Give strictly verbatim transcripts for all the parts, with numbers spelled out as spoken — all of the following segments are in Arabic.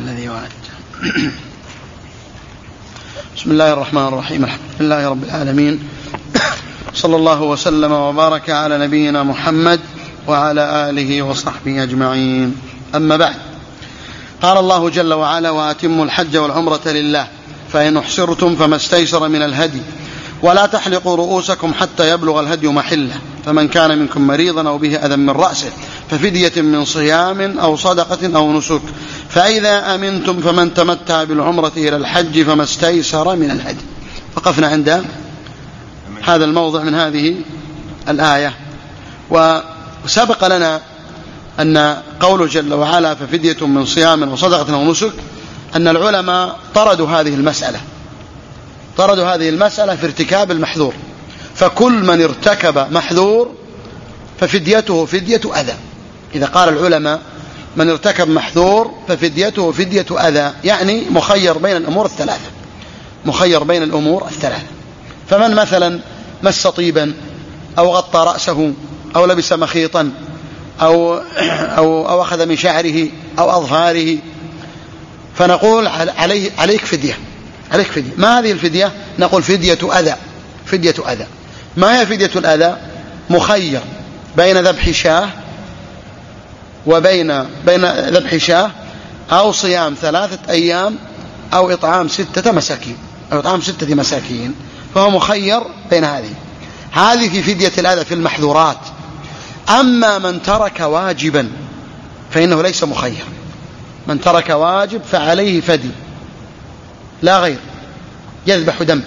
الذي وعد. بسم الله الرحمن الرحيم. الحمد لله رب العالمين، صلى الله وسلم وبارك على نبينا محمد وعلى آله وصحبه أجمعين. أما بعد، قال الله جل وعلا: وأتموا الحج والعمرة لله فإن احصرتم فما استيسر من الهدي ولا تحلقوا رؤوسكم حتى يبلغ الهدي محله، فمن كان منكم مريضا أو به أذى من رأسه ففدية من صيام أو صدقة أو نسك، فإذا أمنتم فمن تمتع بالعمرة إلى الحج فما استيسر من الهدي. وقفنا عند هذا الموضع من هذه الآية. وسبق لنا أن قوله جل وعلا ففدية من صيام وصدقة أو نسك أن العلماء طردوا هذه المسألة طردوا هذه المسألة في ارتكاب المحذور، فكل من ارتكب محذور ففديته فدية أذى. إذا قال العلماء من ارتكب محذور ففديته فدية أذى، يعني مخير بين الأمور الثلاثة مخير بين الأمور الثلاثة فمن مثلا مس طيبا أو غطى رأسه أو لبس مخيطا أو, أو, أو أخذ من شعره أو أظفاره، فنقول عليه عليك فدية عليك فدية. ما هذه الفدية؟ نقول فدية أذى فدية أذى. ما هي فدية الأذى؟ مخير بين ذبح شاه وبين بين ذبح شاه أو صيام ثلاثة أيام أو إطعام ستة مساكين أو إطعام ستة مساكين، فهو مخير بين هذه هذه في فدية الأذى في المحذورات. أما من ترك واجبا فإنه ليس مخير، من ترك واجب فعليه فدي لا غير، يذبح دم.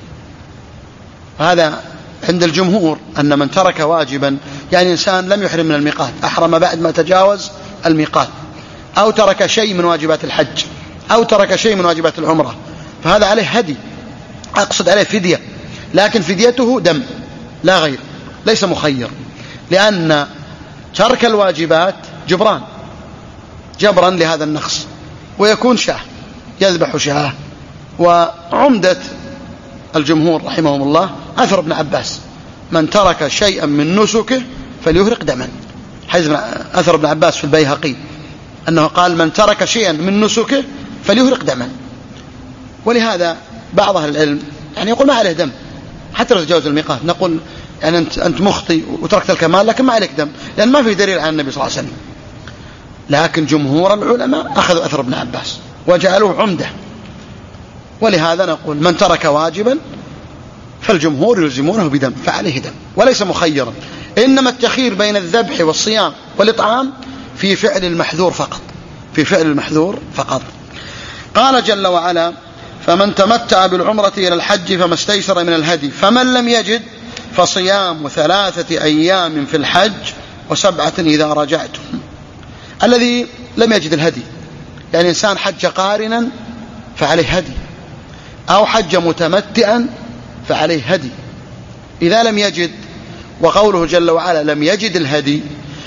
هذا عند الجمهور أن من ترك واجبا، يعني إنسان لم يحرم من الميقات، أحرم بعد ما تجاوز الميقات، أو ترك شيء من واجبات الحج أو ترك شيء من واجبات العمرة، فهذا عليه هدي، أقصد عليه فدية، لكن فديته دم لا غير، ليس مخير، لأن ترك الواجبات جبران جبرا لهذا النقص، ويكون شاه يذبح شاه. وعمدة الجمهور رحمهم الله أثر ابن عباس: من ترك شيئا من نسكه فليهرق دما، حيث أثر ابن عباس في البيهقي أنه قال: من ترك شيئا من نسكه فليهرق دما. ولهذا بعض أهل العلم يعني يقول ما عليه دم حتى لو تجاوز الميقات، نقول يعني أنت, أنت مخطئ وتركت الكمال لكن ما عليك دم، لأن ما في دليل عن النبي صلى الله عليه وسلم. لكن جمهور العلماء أخذوا أثر ابن عباس وجعلوه عمده، ولهذا نقول من ترك واجبا فالجمهور يلزمونه بدم فعليه دم وليس مخيرا، إنما التخيير بين الذبح والصيام والإطعام في فعل المحذور فقط في فعل المحذور فقط. قال جل وعلا: فمن تمتع بالعمرة إلى الحج فما استيسر من الهدي فمن لم يجد فصيام ثلاثة أيام في الحج وسبعة إذا رجعتم. الذي لم يجد الهدي، يعني إنسان حج قارنا فعليه هدي، أو حج متمتعا فعليه هدي. إذا لم يجد، وقوله جل وعلا لم يجد الهدي،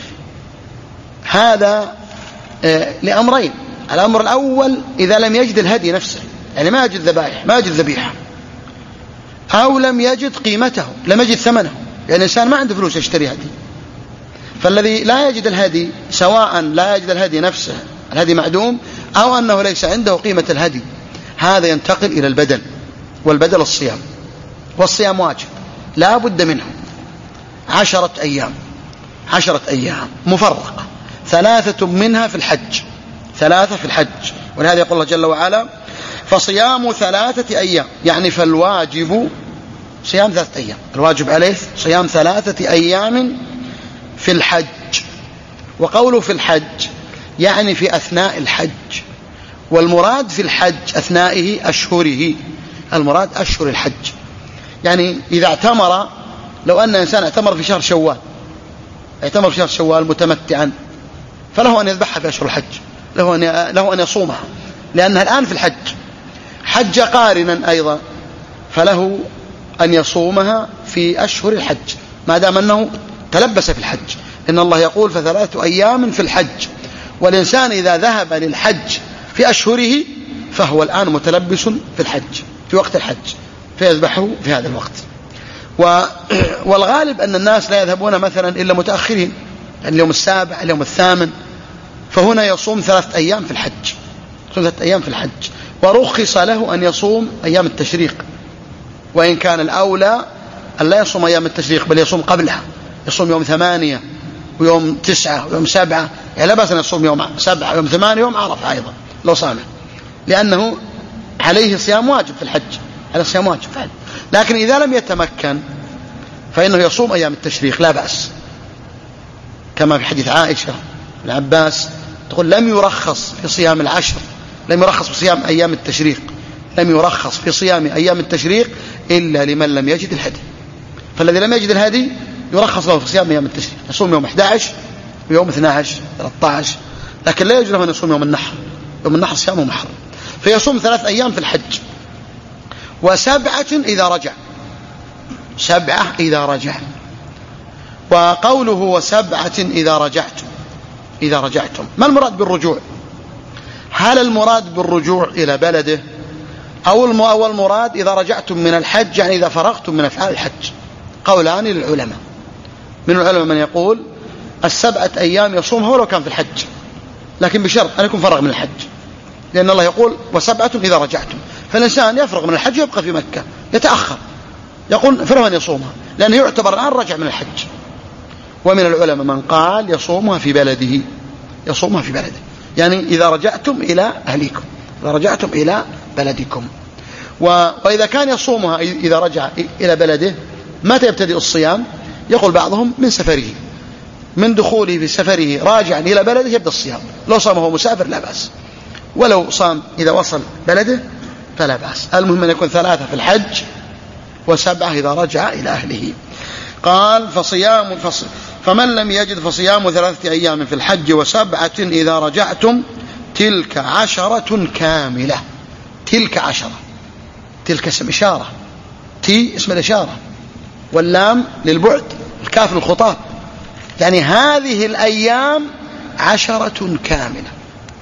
هذا لأمرين: الأمر الأول إذا لم يجد الهدي نفسه، يعني ما يجد ذبائح ما يجد ذبيحة، أو لم يجد قيمته لم يجد ثمنه، يعني إنسان ما عنده فلوس يشتري هدي. فالذي لا يجد الهدي سواء لا يجد الهدي نفسه، الهدي معدوم، أو أنه ليس عنده قيمة الهدي، هذا ينتقل إلى البدل، والبدل الصيام، والصيام واجب لا بد منه عشرة أيام عشرة أيام مفرقة، ثلاثة منها في الحج ثلاثة في الحج ولهذا يقول الله جل وعلا: فصيام ثلاثة أيام، يعني فالواجب صيام ثلاثة أيام، الواجب عليه صيام ثلاثة أيام في الحج. وقوله في الحج يعني في أثناء الحج، والمراد في الحج أثنائه أشهره، المراد أشهر الحج. يعني إذا اعتمر، لو أن إنسان اعتمر في شهر شوال اعتمر في شهر شوال متمتعا، فله أن يذبحها في أشهر الحج، له أن له أن يصومها، لأنها الآن في الحج. حج قارنا أيضا فله أن يصومها في أشهر الحج ما دام أنه تلبس في الحج، إن الله يقول: فثلاثة أيام في الحج. والإنسان إذا ذهب للحج في أشهره فهو الآن متلبس في الحج في وقت الحج، فيذبحه في هذا الوقت. والغالب أن الناس لا يذهبون مثلا إلا متأخرين، يعني اليوم السابع اليوم الثامن، فهنا يصوم ثلاثة أيام في الحج يصوم ثلاثة أيام في الحج. ورخص له أن يصوم أيام التشريق، وإن كان الأولى أن لا يصوم أيام التشريق بل يصوم قبلها، يصوم يوم ثمانية ويوم تسعة ويوم سبعة، يعني لا بأس أن يصوم يوم سبعة ويوم ثمانية ويوم عرفة أيضا لو صامه، لأنه عليه صيام واجب في الحج، على صيام واجب في الحج. لكن إذا لم يتمكن فإنه يصوم أيام التشريق لا بأس، كما في حديث عائشة العباس تقول لم يرخص في صيام العشر، لم يرخص في صيام أيام التشريق، لم يرخص في صيام أيام التشريق إلا لمن لم يجد الهدي. فالذي لم يجد الهدي يرخص له في صيام أيام التشريق، يصوم يوم أحد عشر ويوم اثني عشر ثلاثة عشر، لكن لا يجوز له أن يصوم يوم النحر، يوم النحر صيامه محرم. فيصوم ثلاث أيام في الحج، وسبعة إذا رجع، سبعة إذا رجع. وقوله وسبعة إذا رجعتم، إذا رجعتم ما المراد بالرجوع؟ هل المراد بالرجوع إلى بلده أو المراد إذا رجعتم من الحج يعني إذا فرغتم من أفعال الحج؟ قولان للعلماء، من العلماء من يقول السبعة أيام يصومها ولو كان في الحج، لكن بشرط أن يكون فرغ من الحج، لأن الله يقول وسبعة إذا رجعتم، فالإنسان يفرغ من الحج يبقى في مكة يتأخر، يقول فله أن يصومها لأنه يعتبر الآن رجع من الحج. ومن العلماء من قال يصومها في بلده، يصومها في بلده، يعني إذا رجعتم إلى أهليكم، إذا رجعتم إلى بلدكم. وإذا كان يصومها إذا رجع إلى بلده متى يبتدئ الصيام؟ يقول بعضهم من سفره، من دخوله في سفره راجعا إلى بلده يبدأ الصيام، لو صام هو مسافر لا بأس، ولو صام إذا وصل بلده فلا بأس. المهم أن يكون ثلاثة في الحج وسبعة إذا رجع إلى أهله. قال فصيام فص... فمن لم يجد فصيام ثلاثة أيام في الحج وسبعة إذا رجعتم تلك عشرة كاملة. تلك عشرة، تلك اسم إشارة، تي اسم الإشارة، واللام للبعد، الكاف للخطاب، يعني هذه الأيام عشرة كاملة.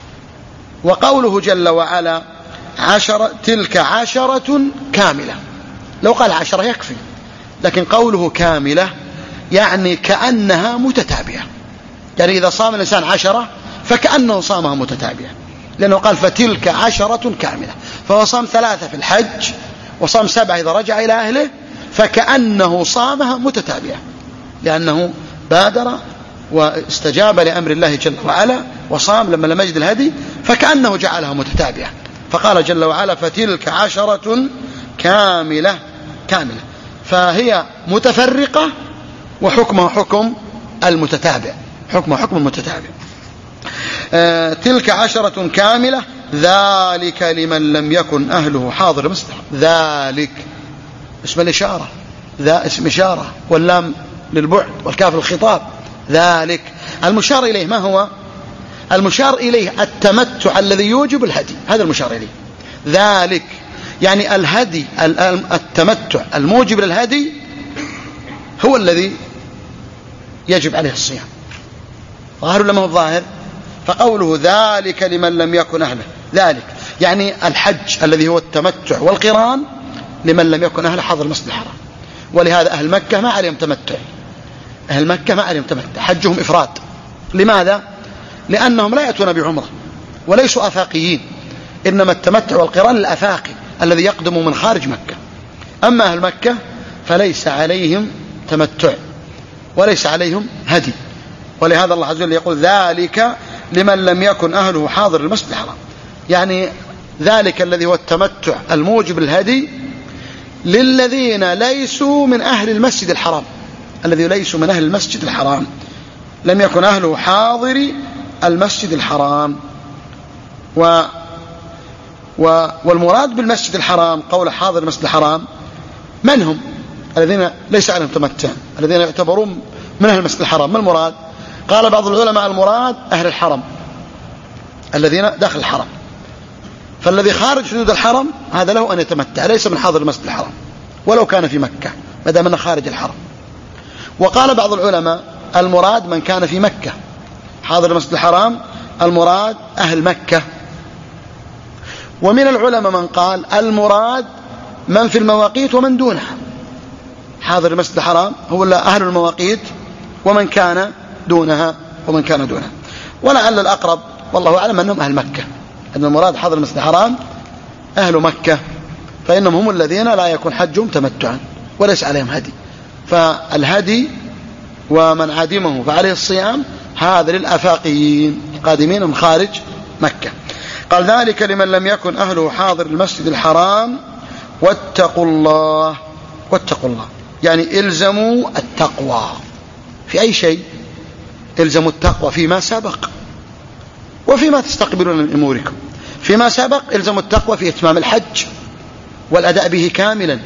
وقوله جل وعلا عشرة تلك عشرة كاملة، لو قال عشرة يكفي، لكن قوله كاملة يعني كأنها متتابعة، يعني إذا صام الإنسان عشرة فكأنه صامها متتابعة، لأنه قال فتلك عشرة كاملة، فهو صام ثلاثة في الحج وصام سبعة إذا رجع إلى أهله، فكأنه صامها متتابعة، لأنه بادر واستجاب لأمر الله جل وعلا وصام لما لم يجد الهدي، فكأنه جعلها متتابعة، فقال جل وعلا فتلك عشرة كاملة. كاملة فهي متفرقة وحكمها حكم المتتابع، حكمها حكم المتتابع. آه تلك عشرة كاملة ذلك لمن لم يكن أهله حاضر مسجد. ذلك اسم الإشارة، ذا اسم إشارة، واللام للبعد والكاف الخطاب. ذلك المشار إليه ما هو؟ المشار إليه التمتع الذي يوجب الهدي، هذا المشار إليه. ذلك يعني الهدي التمتع الموجب للهدي هو الذي يجب عليه الصيام. ظاهر لما هو الظاهر؟ فقوله ذلك لمن لم يكن أهله، ذلك يعني الحج الذي هو التمتع والقران لمن لم يكن أهله حاضر المسجد الحرام. ولهذا أهل مكة ما عليهم تمتع، أهل مكة ما عليهم تمتع، حجهم إفراد. لماذا؟ لأنهم لا يأتون بعمرة وليسوا أفاقيين، إنما التمتع والقران للأفاقي الذي يقدم من خارج مكة. أما أهل مكة فليس عليهم تمتع وليس عليهم هدي، ولهذا الله عز وجل يقول ذلك لمن لم يكن أهله حاضر المسجد الحرام، يعني ذلك الذي هو التمتع الموجب للهدي للذين ليسوا من أهل المسجد الحرام، الذي ليسوا من أهل المسجد الحرام، لم يكن أهله حاضر المسجد الحرام. و والمراد بالمسجد الحرام قول حاضر المسجد الحرام من هم؟ الذين ليس عليهم تمتع، الذين يعتبرون من أهل المسجد الحرام. ما المراد؟ قال بعض العلماء المراد أهل الحرم الذين داخل الحرم، فالذي خارج حدود الحرم هذا له أن يتمتع، ليس من حاضر المسجد الحرام ولو كان في مكة ما دام أنه خارج الحرم. وقال بعض العلماء المراد من كان في مكة حاضر المسجد الحرام، المراد أهل مكة. ومن العلماء من قال المراد من في المواقيت ومن دونها، حاضر المسجد الحرام هو أهل المواقيت ومن كان دونها ومن كان دونها. ولعل الأقرب والله أعلم أنهم أهل مكة أن المراد حضر المسجد الحرام أهل مكة، فإنهم هم الذين لا يكون حجهم تمتعا وليس عليهم هدي، فالهدي ومن عدمه فعليه الصيام هذا للآفاقيين القادمين من خارج مكة. قال ذلك لمن لم يكن أهله حاضر المسجد الحرام واتقوا الله. واتقوا الله يعني الزموا التقوى في أي شيء، الزموا التقوى فيما سبق وفيما تستقبلون من أموركم. فيما سبق الزموا التقوى في إتمام الحج والأداء به كاملا،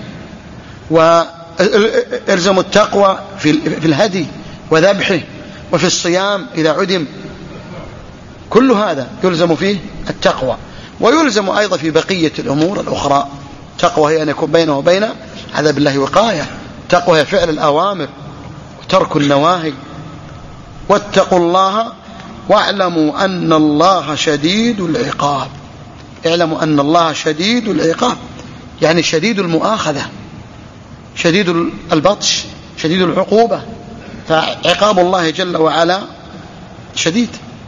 والزموا التقوى في الهدي وذبحه، وفي الصيام إذا عدم، كل هذا يلزم فيه التقوى. ويلزم أيضا في بقية الأمور الأخرى. تقوى هي أن يكون بينه وبين عذاب الله وقاية، تقوى هي فعل الأوامر وترك النواهي. واتقوا الله واعلموا أن الله شديد العقاب. اعلموا أن الله شديد العقاب يعني شديد المؤاخذة، شديد البطش، شديد العقوبة. فعقاب الله جل وعلا شديد.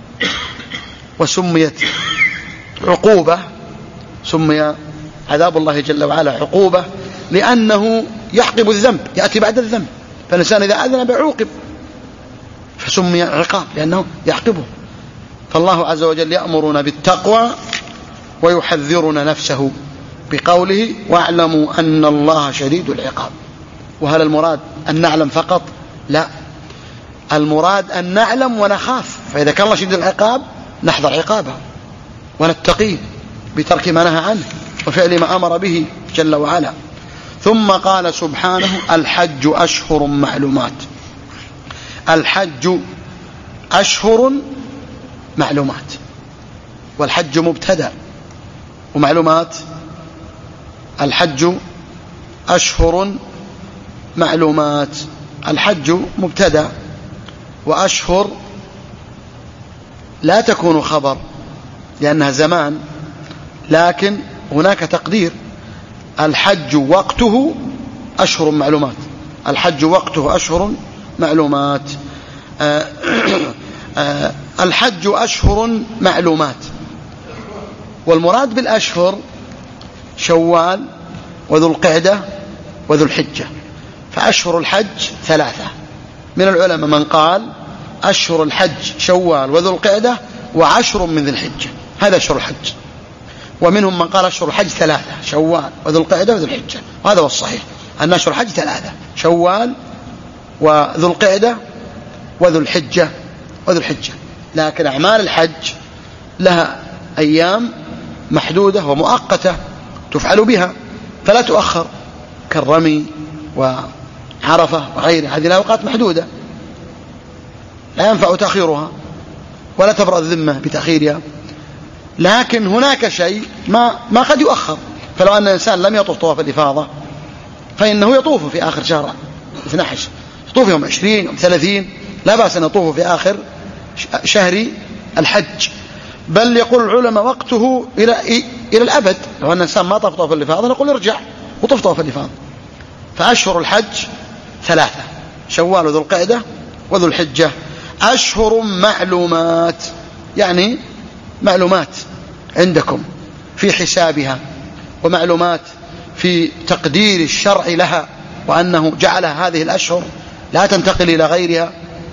وسميت عقوبة، سمي عذاب الله جل وعلا عقوبة لأنه يحقب الذنب، يأتي بعد الذنب، فالإنسان إذا أذنب عوقب، فسمي عقاب لأنه يحقبه. فالله عز وجل يأمرنا بالتقوى ويحذرنا نفسه بقوله واعلموا أن الله شديد العقاب. وهل المراد أن نعلم فقط؟ لا، المراد أن نعلم ونخاف. فإذا كان الله شديد العقاب نحذر عقابه ونتقيه بترك ما نهى عنه وفعل ما أمر به جل وعلا. ثم قال سبحانه الحج أشهر معلومات. الحج أشهر معلومات، والحج مبتدأ ومعلومات. الحج أشهر معلومات، الحج مبتدأ، وأشهر لا تكون خبر لأنها زمان، لكن هناك تقدير. الحج وقته أشهر معلومات، الحج وقته أشهر معلومات. آآ آآ الحج أشهر معلومات، والمراد بالأشهر شوال وذو القعدة وذو الحجة. فأشهر الحج ثلاثة. من العلماء من قال أشهر الحج شوال وذو القعدة وعشر من ذي الحجة، هذا أشهر الحج. ومنهم من قال أشهر الحج ثلاثة، شوال وذو القعدة وذو الحجة، وهذا هو الصحيح أن أشهر الحج ثلاثة، شوال وذو القعدة وذو الحجة وذو الحجة. لكن أعمال الحج لها أيام محدودة ومؤقتة تفعل بها فلا تؤخر، كالرمي وعرفة وغيرها، هذه لها أوقات محدودة لا ينفع تأخيرها ولا تبرأ الذمة بتأخيرها. لكن هناك شيء ما, ما قد يؤخر. فلو أن الإنسان لم يطوف طواف الإفاضة فإنه يطوف في آخر شهر اثني عشر، يطوف يوم عشرين يوم ثلاثين، لا بأس أن يطوف في آخر شهر الحج. بل يقول العلماء وقته إلى, إلى الأبد. لو أن الإنسان ما طاف طواف الإفاضة نقول ارجع وطوف طواف الإفاضة. فأشهر الحج ثلاثة، شوال وذو القعدة وذو الحجة. أشهر معلومات يعني معلومات عندكم في حسابها، ومعلومات في تقدير الشرع لها، وأنه جعل هذه الأشهر لا تنتقل إلى غيرها.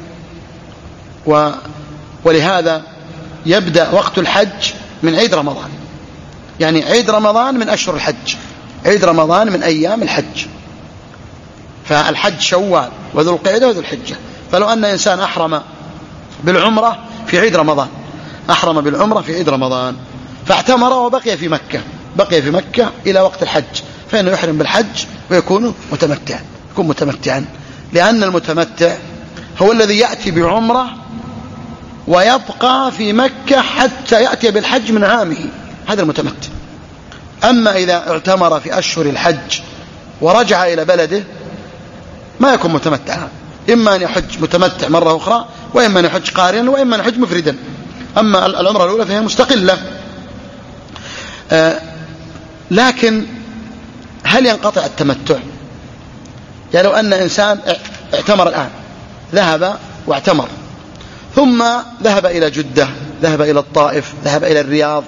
و ولهذا يبدأ وقت الحج من عيد رمضان، يعني عيد رمضان من أشهر الحج، عيد رمضان من أيام الحج. فالحج شوال وذو القعدة وذو الحجة. فلو أن إنسان أحرم بالعمرة في عيد رمضان، أحرم بالعمرة في عيد رمضان فاعتمر وبقي في مكة، بقي في مكة إلى وقت الحج، فإنه يحرم بالحج ويكون متمتعا، يكون متمتعا. لأن المتمتع هو الذي يأتي بعمرة ويبقى في مكة حتى يأتي بالحج من عامه، هذا المتمتع. أما إذا اعتمر في أشهر الحج ورجع إلى بلده ما يكون متمتعا، إما أن يحج متمتع مرة أخرى، وإما أن يحج قارنا، وإما أن يحج مفردا. أما العمرة الأولى فهي مستقلة. آه لكن هل ينقطع التمتع؟ يعني لو أن إنسان اعتمر الآن، ذهب واعتمر، ثم ذهب إلى جدة، ذهب إلى الطائف، ذهب إلى الرياض،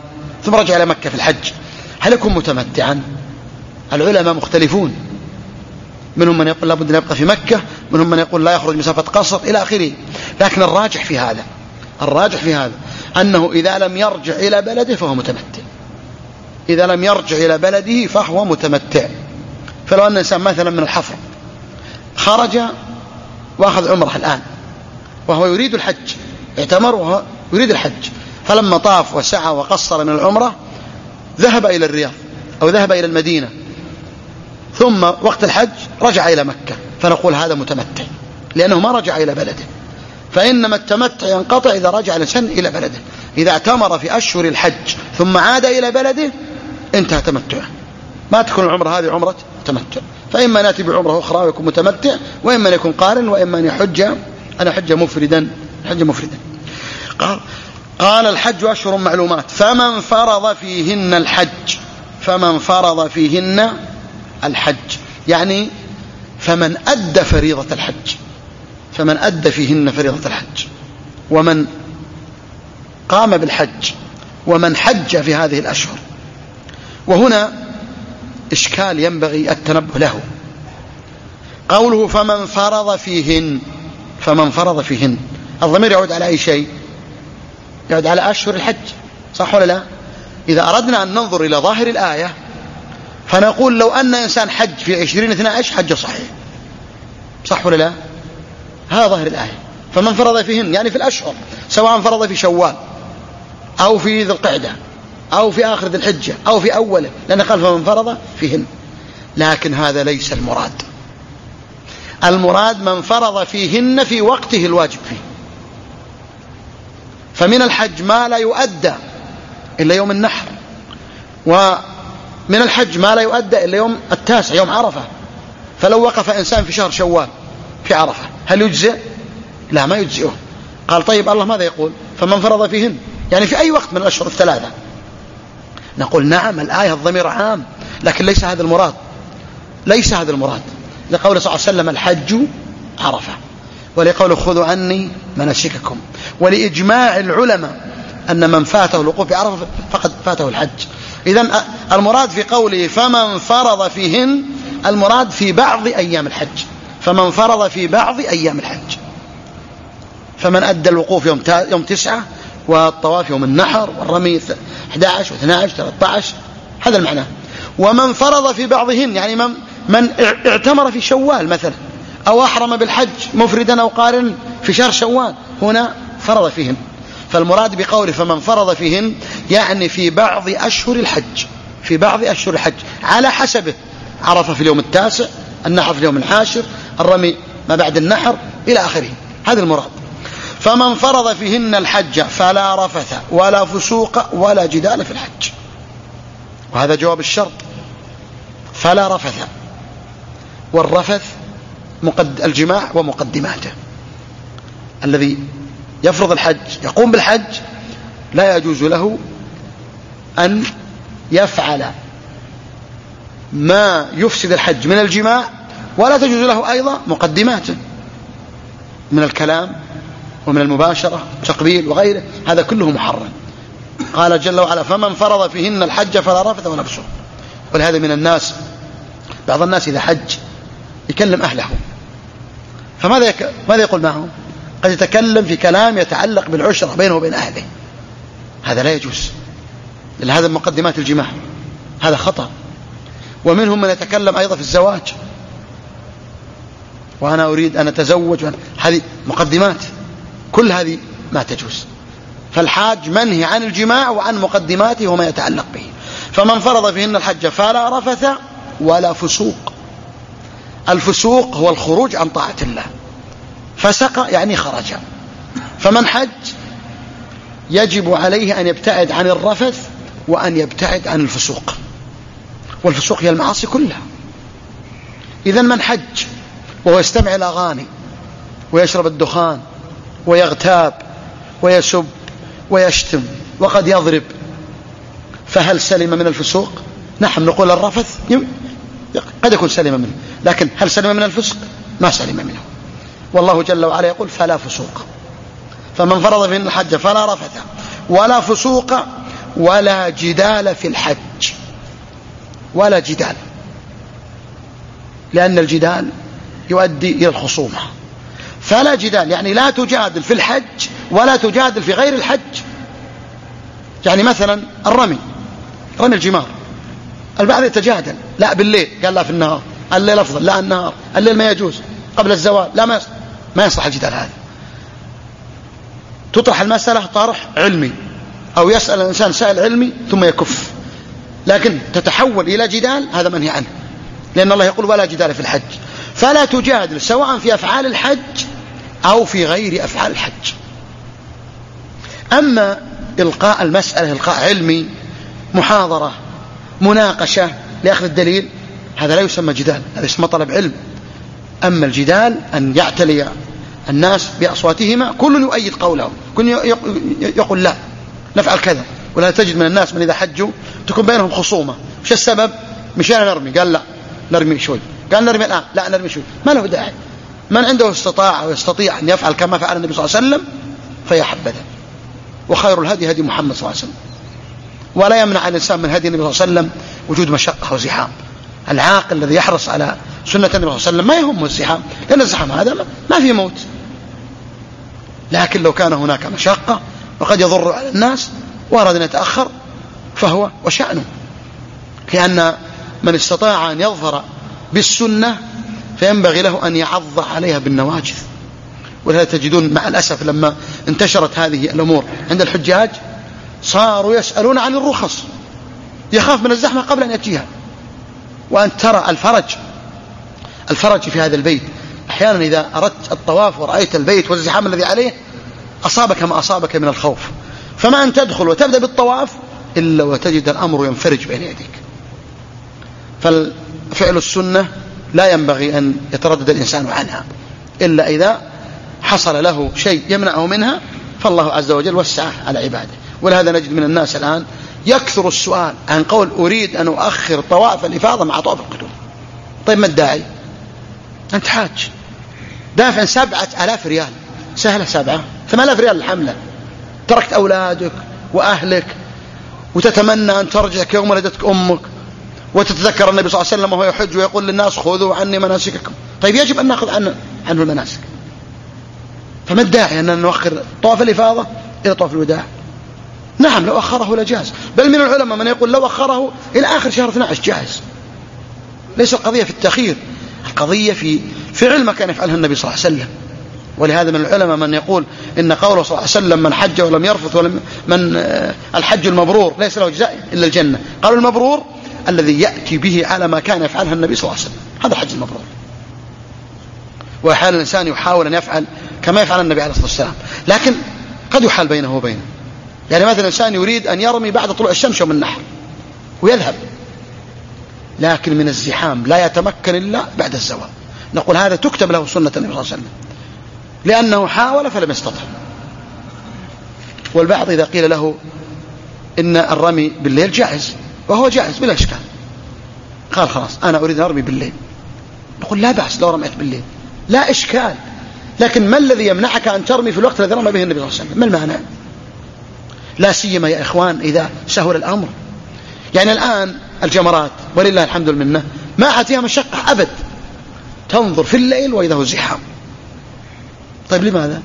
ثم رجع إلى مكة في الحج، هل يكون متمتعا؟ العلماء مختلفون، منهم من يقول لابد أن يبقى في مكة، منهم من يقول لا يخرج مسافة قصر إلى آخره. لكن الراجح في هذا الراجح في هذا أنه إذا لم يرجع إلى بلده فهو متمتع، إذا لم يرجع إلى بلده فهو متمتع. فلو أن إنسان مثلا من الحفر خرج وأخذ عمره الآن وهو يريد الحج، اعتمر وهو يريد الحج، فلما طاف وسعى وقصر من العمرة ذهب إلى الرياض أو ذهب إلى المدينة، ثم وقت الحج رجع إلى مكة، فنقول هذا متمتع لأنه ما رجع إلى بلده. فإنما التمتع ينقطع إذا رجع الإنسان إلى بلده. إذا اعتمر في أشهر الحج ثم عاد إلى بلده انتهى تمتعه، ما تكون العمرة هذه عمرة تمتع. فإما نأتي بعمرة أخرى ويكون متمتع، وإما أن يكون قارن، وإما أن يحج أنا حج مفردا حج مفردا قال, قال الحج أشهر معلومات فمن فرض فيهن الحج فمن فرض فيهن الحج يعني فمن أدى فريضة الحج فمن أدى فيهن فريضة الحج ومن قام بالحج ومن حج في هذه الأشهر. وهنا إشكال ينبغي التنبه له. قوله فمن فرض فيهن فمن فرض فيهن الضمير يعود على أي شيء؟ يعود على أشهر الحج، صح ولا لا؟ إذا أردنا أن ننظر إلى ظاهر الآية فنقول لو أن إنسان حج في عشرين اثنى عشر حج صحيح، صح ولا لا؟ هذا ظاهر الآية. فمن فرض فيهن يعني في الأشهر، سواء فرض في شوال أو في ذي القعدة أو في آخر ذي الحجة أو في أوله، لأن قال فمن فرض فيهن. لكن هذا ليس المراد. المراد من فرض فيهن في وقته الواجب فيه. فمن الحج ما لا يؤدى إلا يوم النحر، ومن الحج ما لا يؤدى إلا يوم التاسع يوم عرفة. فلو وقف إنسان في شهر شوال في عرفة هل يجزئ؟ لا، ما يجزئه. قال طيب الله ماذا يقول؟ فمن فرض فيهن يعني في أي وقت من الأشهر الثلاثة. نقول نعم الآية الضمير عام، لكن ليس هذا المراد، ليس هذا المراد. لقول صلى الله عليه وسلم الحج عرفة، ولقول خذوا عني مناسككم، ولإجماع العلماء أن من فاته الوقوف بعرفة فقد فاته الحج. إذن المراد في قوله فمن فرض فيهن المراد في بعض أيام الحج، فمن فرض في بعض أيام الحج. فمن أدى الوقوف يوم يوم تسعة والطواف يوم النحر والرمي أحد عشر واثني عشر ثلاثة عشر، هذا المعنى. ومن فرض في بعضهن يعني من من اعتمر في شوال مثلا، أو أحرم بالحج مفردا أو قارن في شهر شوال، هنا فرض فيهن. فالمراد بقوله فمن فرض فيهن يعني في بعض أشهر الحج، في بعض أشهر الحج على حسبه، عرفة في اليوم التاسع، النحر في اليوم العاشر، الرمي ما بعد النحر إلى آخره، هذا المراد. فمن فرض فيهن الحج فلا رفث ولا فسوق ولا جدال في الحج. وهذا جواب الشرط، فلا رفث. والرفث مقد الجماع ومقدماته. الذي يفرض الحج يقوم بالحج لا يجوز له أن يفعل ما يفسد الحج من الجماع، ولا تجوز له أيضا مقدماته من الكلام ومن المباشرة تقبيل وغيره، هذا كله محرم. قال جل وعلا فمن فرض فيهن الحج فلا رفث ولا فسوق. ولهذا من الناس بعض الناس إذا حج يكلم أهله، فماذا يك... ماذا يقول معهم؟ قد يتكلم في كلام يتعلق بالعشرة بينه وبين أهله، هذا لا يجوز، لأن هذا مقدمات الجماع، هذا خطأ. ومنهم من يتكلم أيضا في الزواج، وأنا أريد أن أتزوج، هذه مقدمات، كل هذه ما تجوز. فالحاج منهي عن الجماع وعن مقدماته وما يتعلق به. فمن فرض فيهن الحج فلا رفث ولا فسوق. الفسوق هو الخروج عن طاعة الله، فسق يعني خرج. فمن حج يجب عليه أن يبتعد عن الرفث وأن يبتعد عن الفسوق، والفسوق هي المعاصي كلها. إذن من حج وهو يستمع الأغاني ويشرب الدخان ويغتاب ويسب ويشتم وقد يضرب، فهل سلم من الفسوق؟ نحن نقول الرفث قد يكون سلم منه، لكن هل سلم من الفسق؟ ما سلم منه. والله جل وعلا يقول فلا فسوق. فمن فرض فيهن الحج فلا رفث ولا فسوق ولا جدال في الحج، ولا جدال، لأن الجدال يؤدي إلى الخصومة. فلا جدال يعني لا تجادل في الحج ولا تجادل في غير الحج. يعني مثلا الرمي، رمي الجمار، البعض يتجادل، لا بالليل، قال لا في النهار، الليل أفضل، لا النهار، الليل ما يجوز، قبل الزوال، لا ما يصلح، ما يصلح الجدال هذا. تطرح المسألة طرح علمي، أو يسأل الإنسان سائل علمي ثم يكف، لكن تتحول إلى جدال هذا منهي عنه، لأن الله يقول ولا جدال في الحج. فلا تجادل سواء في أفعال الحج أو في غير أفعال الحج. أما إلقاء المسألة إلقاء علمي، محاضرة، مناقشة لأخذ الدليل، هذا لا يسمى جدال، هذا يسمى طلب علم. أما الجدال أن يعتلي الناس بأصواتهما، كل يؤيد قوله، كل يقول لا نفعل كذا. ولا تجد من الناس من إذا حجوا تكون بينهم خصومة، مش السبب؟ مشينا نرمي، قال لا نرمي شوي، قال نرمي الآن، لا نرمي شوي، ما له داعي. من عنده استطاع ويستطيع أن يفعل كما فعل النبي صلى الله عليه وسلم فيا حبذا. وخير الهدي هدي محمد صلى الله عليه وسلم. ولا يمنع الإنسان من هدي النبي صلى الله عليه وسلم وجود مشقة وزحام. العاقل الذي يحرص على سنة النبي صلى الله عليه وسلم ما يهمه الزحام، لأن الزحام هذا ما فيه موت. لكن لو كان هناك مشقة وقد يضر على الناس وأراد أن يتأخر فهو وشأنه، لأن من استطاع أن يظفر بالسنة فينبغي له أن يعض عليها بالنواجذ. ولهذا تجدون مع الأسف لما انتشرت هذه الأمور عند الحجاج صاروا يسألون عن الرخص، يخاف من الزحمة قبل أن يأتيها. وأن ترى الفرج الفرج في هذا البيت، أحيانا إذا أردت الطواف ورأيت البيت والزحام الذي عليه أصابك ما أصابك من الخوف، فما أن تدخل وتبدأ بالطواف إلا وتجد الأمر ينفرج بين يديك. فالفعل السنة لا ينبغي أن يتردد الإنسان عنها إلا إذا حصل له شيء يمنعه منها، فالله عز وجل وسعه على عباده. ولهذا نجد من الناس الآن يكثر السؤال عن قول أريد أن أؤخر طواف الإفاضة مع طواف القدوم. طيب ما الداعي؟ أنت حاج دافع سبعة آلاف ريال، سهلة سبعة ثمان آلاف ريال الحملة، تركت أولادك وأهلك وتتمنى أن ترجع يوم ولدتك أمك، وتتذكر النبي صلى الله عليه وسلم وهو يحج ويقول للناس خذوا عني مناسككم. طيب يجب أن نأخذ عنه, عنه المناسك، فما الداعي أن نؤخر طواف الإفاضة إلى طواف الوداع؟ نعم لو أخره لجاز، بل من العلماء من يقول لو أخره إلى آخر شهر اثني عشر جاهز. ليس القضية في التأخير، القضية في فعل ما كان يفعله النبي صلى الله عليه وسلم. ولهذا من العلماء من يقول إن قوله صلى الله عليه وسلم من حج ولم يرفث ولم من الحج المبرور ليس له جزاء إلا الجنة، قالوا المبرور الذي يأتي به على ما كان يفعله النبي صلى الله عليه وسلم، هذا الحج المبرور. وحال الإنسان يحاول أن يفعل كما يفعل النبي عليه الصلاة والسلام، لكن قد يحال بينه وبينه. يعني مثلا الإنسان يريد أن يرمي بعد طلوع الشمس يوم النحر ويذهب، لكن من الزحام لا يتمكن إلا بعد الزوال، نقول هذا تكتب له سنة النبي صلى الله عليه وسلم لأنه حاول فلم يستطع. والبعض إذا قيل له إن الرمي بالليل جائز، وهو جائز بلا إشكال، قال خلاص أنا أريد أن أرمي بالليل، نقول لا بأس لو رميت بالليل لا إشكال، لكن ما الذي يمنعك أن ترمي في الوقت الذي رمى به النبي صلى الله عليه وسلم؟ ما المانع؟ لا سيما يا إخوان إذا سهل الأمر. يعني الآن الجمرات ولله الحمد والمنة ما أتيها مشقة أبد، تنظر في الليل وإذا هو زحام. طيب لماذا؟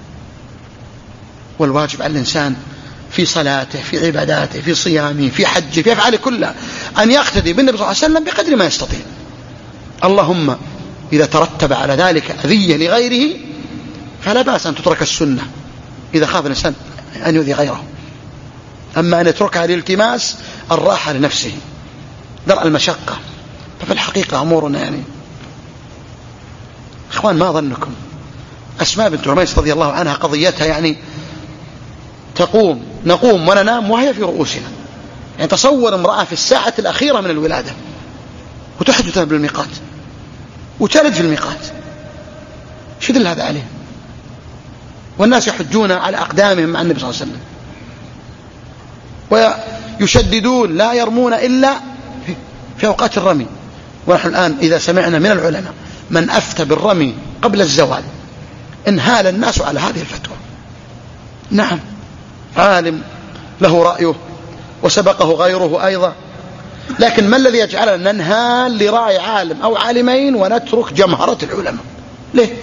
والواجب على الإنسان في صلاته في عباداته في صيامه في حجه في أفعاله كلها أن يقتدي بالنبي صلى الله عليه وسلم بقدر ما يستطيع. اللهم إذا ترتب على ذلك أذية لغيره فلا بأس أن تترك السنة إذا خاف الإنسان أن يؤذي غيره. أما أن يتركها للالتماس الراحة لنفسه درء المشقة، ففي الحقيقة أمورنا يعني إخوان ما ظنكم أسماء بنت عميس رضي الله عنها قضيتها يعني تقوم نقوم وننام وهي في رؤوسنا. يعني تصور امرأة في الساعة الأخيرة من الولادة وتحدث بالميقات وتلد في الميقات، شو دل هذا عليه؟ والناس يحجون على أقدامهم مع النبي صلى الله عليه وسلم ويشددون لا يرمون إلا في أوقات الرمي. ونحن الآن إذا سمعنا من العلماء من أفتى بالرمي قبل الزوال انهال الناس على هذه الفتوى. نعم عالم له رأيه وسبقه غيره أيضا. لكن ما الذي يجعلنا ننهال لراعي عالم أو عالمين ونترك جمهرة العلماء؟ ليه؟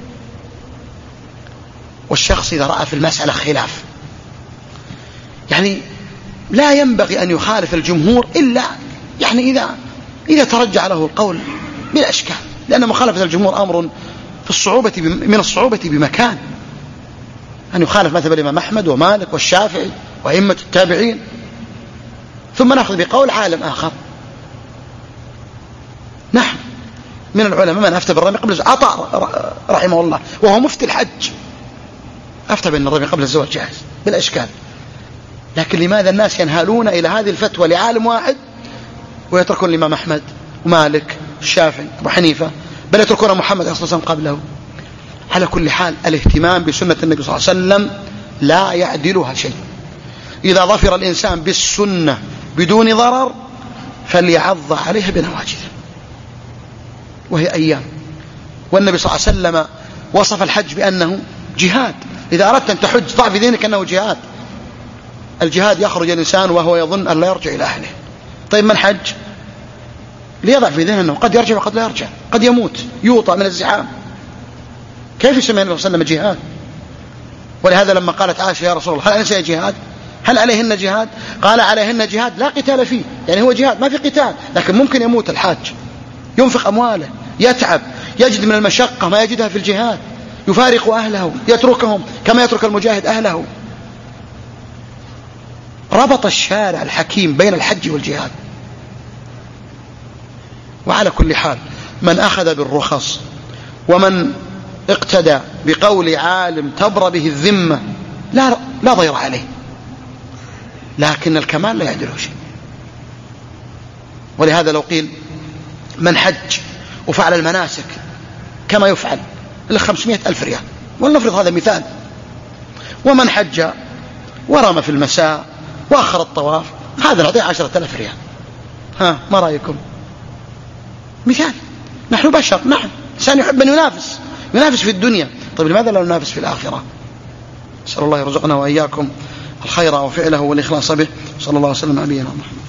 والشخص إذا رأى في المسألة خلاف يعني لا ينبغي أن يخالف الجمهور إلا يعني إذا إذا ترجع له القول بلا إشكال، لأن مخالفة الجمهور أمر في الصعوبة من الصعوبة بمكان، أن يخالف مثلا الإمام أحمد ومالك والشافعي وأئمة التابعين، ثم نأخذ بقول عالم آخر. نحن من العلماء من أفتى بالرمي قبل الزواج، عطاء رحمه الله وهو مفتي الحج أفتى بأن الرمي قبل الزواج جائز بلا إشكال. لكن لماذا الناس ينهالون إلى هذه الفتوى لعالم واحد ويتركون الإمام أحمد ومالك الشافعي أبو حنيفة، بل يتركون محمد صلى الله عليه وسلم قبله؟ على كل حال الاهتمام بسنة النبي صلى الله عليه وسلم لا يعدلها شيء. إذا ظفر الإنسان بالسنة بدون ضرر فليعض عليها بنواجذه، وهي أيام. والنبي صلى الله عليه وسلم وصف الحج بأنه جهاد. إذا أردت أن تحج ضع في ذهنك أنه جهاد. الجهاد يخرج الإنسان وهو يظن أن لا يرجع إلى أهله. طيب من حج؟ ليضع في ذهنه قد يرجع وقد لا يرجع، قد يموت يوطى من الزحام. كيف يسمى النبي صلى الله عليه وسلم جهاد؟ ولهذا لما قالت عائشة يا رسول الله هل أنسى جهاد؟ هل عليهن جهاد؟ قال عليهن جهاد لا قتال فيه، يعني هو جهاد ما في قتال، لكن ممكن يموت الحاج، ينفق أمواله، يتعب، يجد من المشقة ما يجدها في الجهاد، يفارق أهله، يتركهم كما يترك المجاهد أهله. ربط الشارع الحكيم بين الحج والجهاد. وعلى كل حال من أخذ بالرخص ومن اقتدى بقول عالم تبرى به الذمة لا, لا ضير عليه، لكن الكمال لا يعدله شيء. ولهذا لو قيل من حج وفعل المناسك كما يفعل لخمسمائة ألف ريال، ولنفرض هذا مثال، ومن حج ورمى في المساء وأخر الطواف هذا نعطيه عشرة ألاف ريال. ها ما رأيكم؟ مثال، نحن بشر، نعم إنسان يحب أن ينافس ينافس في الدنيا، طيب لماذا لا ننافس في الآخرة؟ نسأل الله يرزقنا وإياكم الخير وفعله والإخلاص به. صلى الله عليه وسلم على نبينا محمد.